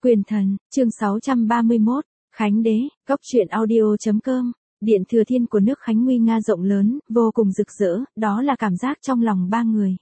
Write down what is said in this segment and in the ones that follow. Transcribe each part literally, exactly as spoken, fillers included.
Quyền thần, chương sáu trăm ba mươi mốt, Khánh đế, góc truyện audio.com, điện thừa thiên của nước Khánh nguy nga rộng lớn, vô cùng rực rỡ, đó là cảm giác trong lòng ba người.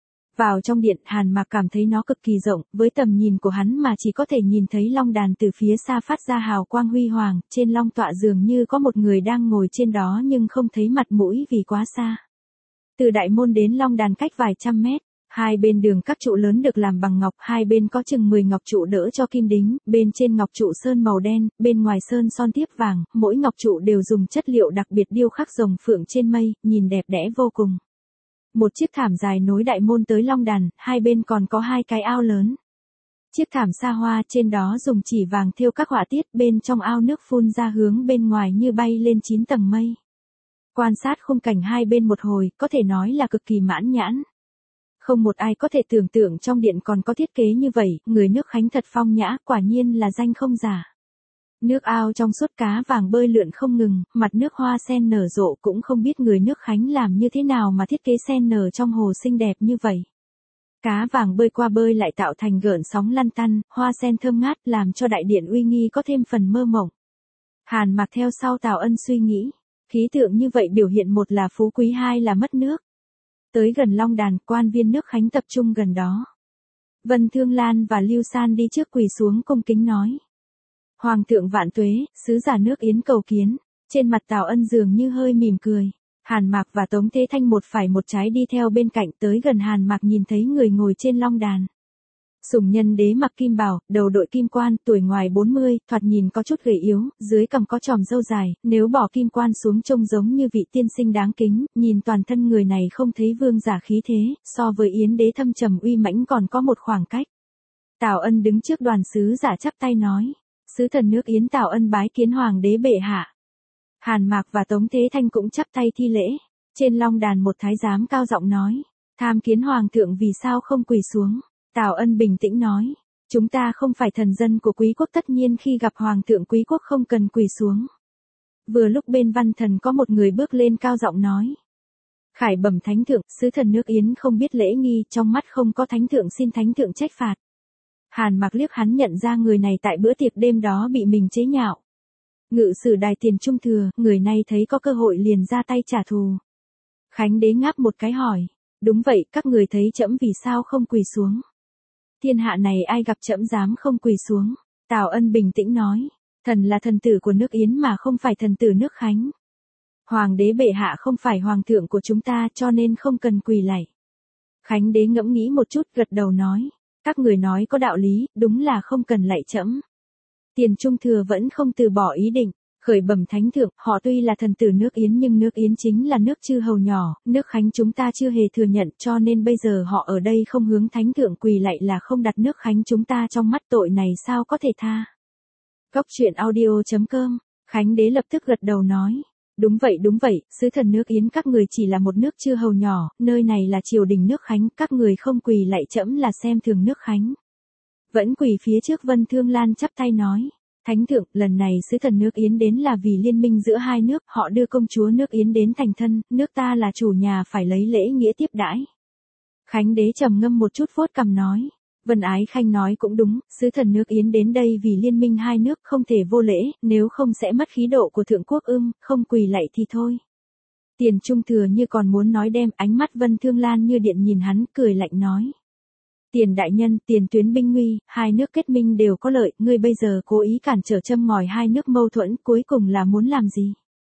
Vào trong điện, Hàn Mạc cảm thấy nó cực kỳ rộng, với tầm nhìn của hắn mà chỉ có thể nhìn thấy long đàn từ phía xa phát ra hào quang huy hoàng, trên long tọa dường như có một người đang ngồi trên đó nhưng không thấy mặt mũi vì quá xa. Từ đại môn đến long đàn cách vài trăm mét. Hai bên đường các trụ lớn được làm bằng ngọc, hai bên có chừng mười ngọc trụ đỡ cho kim đính, bên trên ngọc trụ sơn màu đen, bên ngoài sơn son tiếp vàng, mỗi ngọc trụ đều dùng chất liệu đặc biệt điêu khắc rồng phượng trên mây, nhìn đẹp đẽ vô cùng. Một chiếc thảm dài nối đại môn tới long đàn, hai bên còn có hai cái ao lớn. Chiếc thảm xa hoa trên đó dùng chỉ vàng thêu các họa tiết, bên trong ao nước phun ra hướng bên ngoài như bay lên chín tầng mây. Quan sát khung cảnh hai bên một hồi, có thể nói là cực kỳ mãn nhãn. Không một ai có thể tưởng tượng trong điện còn có thiết kế như vậy, người nước Khánh thật phong nhã, quả nhiên là danh không giả. Nước ao trong suốt cá vàng bơi lượn không ngừng, mặt nước hoa sen nở rộ, cũng không biết người nước Khánh làm như thế nào mà thiết kế sen nở trong hồ xinh đẹp như vậy. Cá vàng bơi qua bơi lại tạo thành gợn sóng lăn tăn, hoa sen thơm ngát làm cho đại điện uy nghi có thêm phần mơ mộng. Hàn Mạc theo sau Tào Ân suy nghĩ, khí tượng như vậy biểu hiện một là phú quý, hai là mất nước. Tới gần long đàn, quan viên nước Khánh tập trung gần đó. Vân Thương Lan và Lưu San đi trước quỳ xuống cung kính nói. Hoàng thượng vạn tuế, sứ giả nước Yến cầu kiến. Trên mặt Tào Ân dường như hơi mỉm cười. Hàn Mạc và Tống Thế Thanh một phải một trái đi theo bên cạnh, tới gần Hàn Mạc nhìn thấy người ngồi trên long đàn. Sủng nhân đế mặc kim bào, đầu đội kim quan, tuổi ngoài bốn mươi, thoạt nhìn có chút gầy yếu, dưới cằm có chòm râu dài, nếu bỏ kim quan xuống trông giống như vị tiên sinh đáng kính, nhìn toàn thân người này không thấy vương giả khí thế, so với Yến đế thâm trầm uy mãnh còn có một khoảng cách. Tào Ân đứng trước đoàn sứ giả chắp tay nói, sứ thần nước Yến Tào Ân bái kiến hoàng đế bệ hạ. Hàn Mạc và Tống Thế Thanh cũng chắp tay thi lễ. Trên long đàn một thái giám cao giọng nói, tham kiến hoàng thượng vì sao không quỳ xuống. Tào Ân bình tĩnh nói, chúng ta không phải thần dân của quý quốc, tất nhiên khi gặp hoàng thượng quý quốc không cần quỳ xuống. Vừa lúc bên văn thần có một người bước lên cao giọng nói, khải bẩm thánh thượng, sứ thần nước Yến không biết lễ nghi, trong mắt không có thánh thượng, xin thánh thượng trách phạt. Hàn Mạc liếc hắn nhận ra người này tại bữa tiệc đêm đó bị mình chế nhạo. Ngự sử đài Tiền Trung Thừa, người này thấy có cơ hội liền ra tay trả thù. Khánh đế ngáp một cái hỏi, đúng vậy, các người thấy trẫm vì sao không quỳ xuống. Thiên hạ này ai gặp trẫm dám không quỳ xuống. Tào Ân bình tĩnh nói, thần là thần tử của nước Yến mà không phải thần tử nước Khánh. Hoàng đế bệ hạ không phải hoàng thượng của chúng ta cho nên không cần quỳ lạy. Khánh đế ngẫm nghĩ một chút gật đầu nói, các người nói có đạo lý, đúng là không cần lạy trẫm. Tiền Trung Thừa vẫn không từ bỏ ý định. Khởi bẩm thánh thượng, họ tuy là thần tử nước Yến nhưng nước Yến chính là nước chư hầu nhỏ, nước Khánh chúng ta chưa hề thừa nhận, cho nên bây giờ họ ở đây không hướng thánh thượng quỳ lạy là không đặt nước Khánh chúng ta trong mắt, tội này sao có thể tha. Góc truyện audio.com, Khánh đế lập tức gật đầu nói, đúng vậy đúng vậy, sứ thần nước Yến các người chỉ là một nước chư hầu nhỏ, nơi này là triều đình nước Khánh, các người không quỳ lạy trẫm là xem thường nước Khánh. Vẫn quỳ phía trước Vân Thương Lan chắp tay nói, thánh thượng, lần này sứ thần nước Yến đến là vì liên minh giữa hai nước, họ đưa công chúa nước Yến đến thành thân, nước ta là chủ nhà phải lấy lễ nghĩa tiếp đãi. Khánh đế trầm ngâm một chút phốt cằm nói, Vân Ái Khanh nói cũng đúng, sứ thần nước Yến đến đây vì liên minh hai nước không thể vô lễ, nếu không sẽ mất khí độ của thượng quốc ưng, không quỳ lạy thì thôi. Tiền Trung Thừa như còn muốn nói đem, ánh mắt Vân Thương Lan như điện nhìn hắn, cười lạnh nói. Tiền đại nhân, tiền tuyến binh nguy, hai nước kết minh đều có lợi, ngươi bây giờ cố ý cản trở châm ngòi hai nước mâu thuẫn, cuối cùng là muốn làm gì?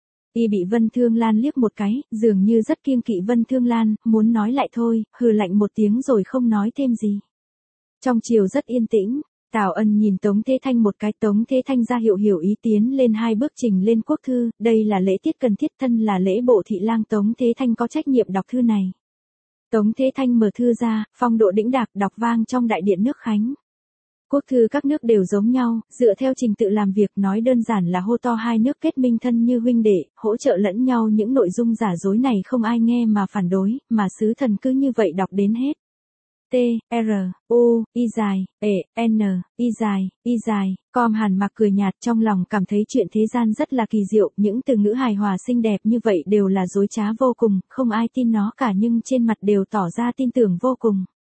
Y bị Vân Thương Lan liếc một cái, dường như rất kiêng kỵ Vân Thương Lan, muốn nói lại thôi, hừ lạnh một tiếng rồi không nói thêm gì. Trong triều rất yên tĩnh, Tào Ân nhìn Tống Thế Thanh một cái, Tống Thế Thanh ra hiệu hiểu ý tiến lên hai bước trình lên quốc thư, đây là lễ tiết cần thiết, thân là lễ bộ thị lang Tống Thế Thanh có trách nhiệm đọc thư này. Tống Thế Thanh mở thư ra, phong độ đĩnh đạc đọc vang trong đại điện nước Khánh. Quốc thư các nước đều giống nhau, dựa theo trình tự làm việc, nói đơn giản là hô to hai nước kết minh thân như huynh đệ, hỗ trợ lẫn nhau, những nội dung giả dối này không ai nghe mà phản đối, mà sứ thần cứ như vậy đọc đến hết. T, R, U, Y dài, E, N, Y dài, Y dài, com Hàn Mạc cười nhạt, trong lòng cảm thấy chuyện thế gian rất là kỳ diệu, những từ ngữ hài hòa xinh đẹp như vậy đều là dối trá vô cùng, không ai tin nó cả nhưng trên mặt đều tỏ ra tin tưởng vô cùng.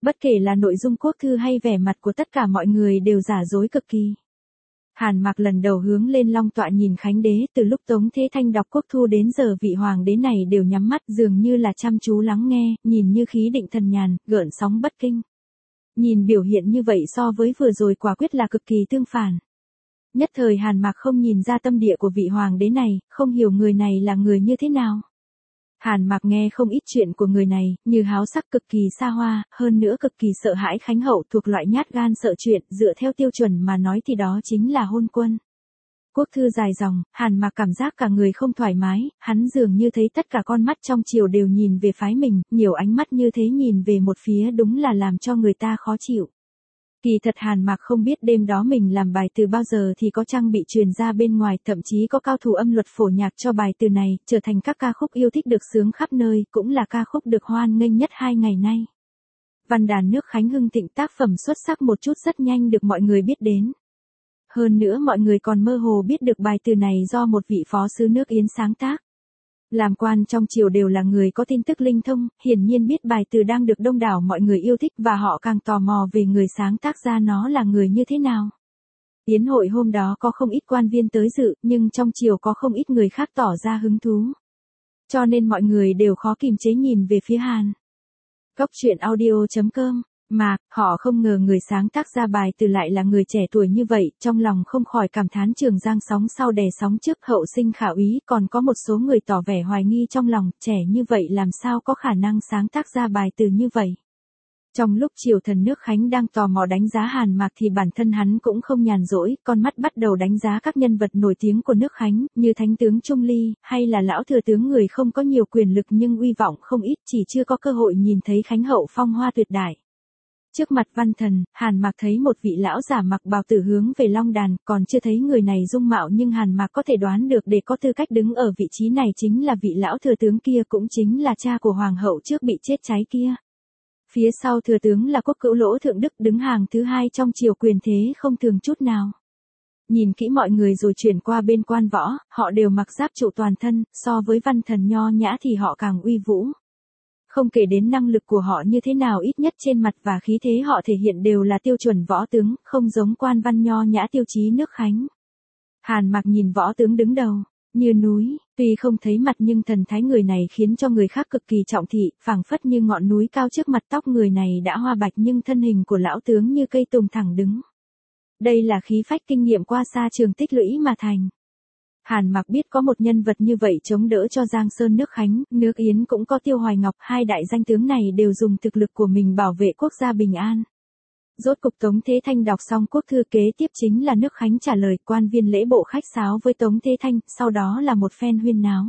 Bất kể là nội dung quốc thư hay vẻ mặt của tất cả mọi người đều giả dối cực kỳ. Hàn Mạc lần đầu hướng lên long tọa nhìn Khánh đế, từ lúc Tống Thế Thanh đọc quốc thư đến giờ vị hoàng đế này đều nhắm mắt, dường như là chăm chú lắng nghe, nhìn như khí định thần nhàn, gợn sóng bất kinh. Nhìn biểu hiện như vậy so với vừa rồi quả quyết là cực kỳ tương phản. Nhất thời Hàn Mạc không nhìn ra tâm địa của vị hoàng đế này, không hiểu người này là người như thế nào. Hàn Mạc nghe không ít chuyện của người này, như háo sắc cực kỳ xa hoa, hơn nữa cực kỳ sợ hãi Khánh hậu, thuộc loại nhát gan sợ chuyện, dựa theo tiêu chuẩn mà nói thì đó chính là hôn quân. Quốc thư dài dòng, Hàn Mạc cảm giác cả người không thoải mái, hắn dường như thấy tất cả con mắt trong triều đều nhìn về phái mình, nhiều ánh mắt như thế nhìn về một phía đúng là làm cho người ta khó chịu. Kỳ thật Hàn Mạc không biết đêm đó mình làm bài từ bao giờ thì có chăng bị truyền ra bên ngoài, thậm chí có cao thủ âm luật phổ nhạc cho bài từ này, trở thành các ca khúc yêu thích được sướng khắp nơi, cũng là ca khúc được hoan nghênh nhất hai ngày nay. Văn đàn nước Khánh hưng thịnh, tác phẩm xuất sắc một chút rất nhanh được mọi người biết đến. Hơn nữa mọi người còn mơ hồ biết được bài từ này do một vị phó sứ nước Yến sáng tác. Làm quan trong triều đều là người có tin tức linh thông, hiển nhiên biết bài từ đang được đông đảo mọi người yêu thích và họ càng tò mò về người sáng tác ra nó là người như thế nào. Yến hội hôm đó có không ít quan viên tới dự, nhưng trong triều có không ít người khác tỏ ra hứng thú. Cho nên mọi người đều khó kìm chế nhìn về phía Hàn. Cốc truyện audio chấm com Mà, họ không ngờ người sáng tác ra bài từ lại là người trẻ tuổi như vậy, trong lòng không khỏi cảm thán Trường Giang sóng sau đè sóng trước, hậu sinh khả úy, còn có một số người tỏ vẻ hoài nghi trong lòng, trẻ như vậy làm sao có khả năng sáng tác ra bài từ như vậy. Trong lúc triều thần nước Khánh đang tò mò đánh giá Hàn Mạc thì bản thân hắn cũng không nhàn rỗi, con mắt bắt đầu đánh giá các nhân vật nổi tiếng của nước Khánh, như Thánh tướng Trung Ly, hay là lão thừa tướng người không có nhiều quyền lực nhưng uy vọng không ít, chỉ chưa có cơ hội nhìn thấy Khánh hậu phong hoa tuyệt đại. Trước mặt văn thần, Hàn Mạc thấy một vị lão giả mặc bào tử hướng về long đàn, còn chưa thấy người này dung mạo nhưng Hàn Mạc có thể đoán được để có tư cách đứng ở vị trí này chính là vị lão thừa tướng kia, cũng chính là cha của hoàng hậu trước bị chết cháy kia. Phía sau thừa tướng là quốc cữu Lỗ Thượng Đức, đứng hàng thứ hai trong triều, quyền thế không thường chút nào. Nhìn kỹ mọi người rồi chuyển qua bên quan võ, họ đều mặc giáp trụ toàn thân, so với văn thần nho nhã thì họ càng uy vũ. Không kể đến năng lực của họ như thế nào, ít nhất trên mặt và khí thế họ thể hiện đều là tiêu chuẩn võ tướng, không giống quan văn nho nhã tiêu chí nước Khánh. Hàn Mạc nhìn võ tướng đứng đầu, như núi, tuy không thấy mặt nhưng thần thái người này khiến cho người khác cực kỳ trọng thị, phảng phất như ngọn núi cao trước mặt, tóc người này đã hoa bạch nhưng thân hình của lão tướng như cây tùng thẳng đứng. Đây là khí phách kinh nghiệm qua xa trường tích lũy mà thành. Hàn Mạc biết có một nhân vật như vậy chống đỡ cho Giang Sơn nước Khánh, nước Yến cũng có Tiêu Hoài Ngọc, hai đại danh tướng này đều dùng thực lực của mình bảo vệ quốc gia bình an. Rốt cục Tống Thế Thanh đọc xong quốc thư, kế tiếp chính là nước Khánh trả lời, quan viên lễ bộ khách sáo với Tống Thế Thanh, sau đó là một phen huyên náo.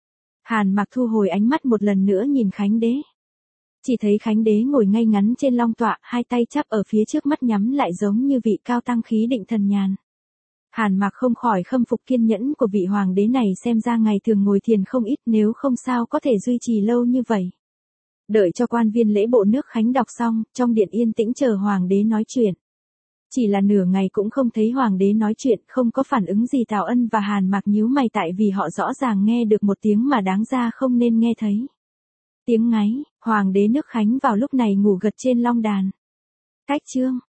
Hàn Mạc thu hồi ánh mắt một lần nữa nhìn Khánh đế. Chỉ thấy Khánh đế ngồi ngay ngắn trên long tọa, hai tay chắp ở phía trước, mắt nhắm lại giống như vị cao tăng khí định thần nhàn. Hàn Mạc không khỏi khâm phục kiên nhẫn của vị hoàng đế này, xem ra ngày thường ngồi thiền không ít, nếu không sao có thể duy trì lâu như vậy. Đợi cho quan viên lễ bộ nước Khánh đọc xong, trong điện yên tĩnh chờ hoàng đế nói chuyện. Chỉ là nửa ngày cũng không thấy hoàng đế nói chuyện, không có phản ứng gì. Tào Ân và Hàn Mạc nhíu mày, tại vì họ rõ ràng nghe được một tiếng mà đáng ra không nên nghe thấy. Tiếng ngáy, hoàng đế nước Khánh vào lúc này ngủ gật trên long đàn. Cách chương.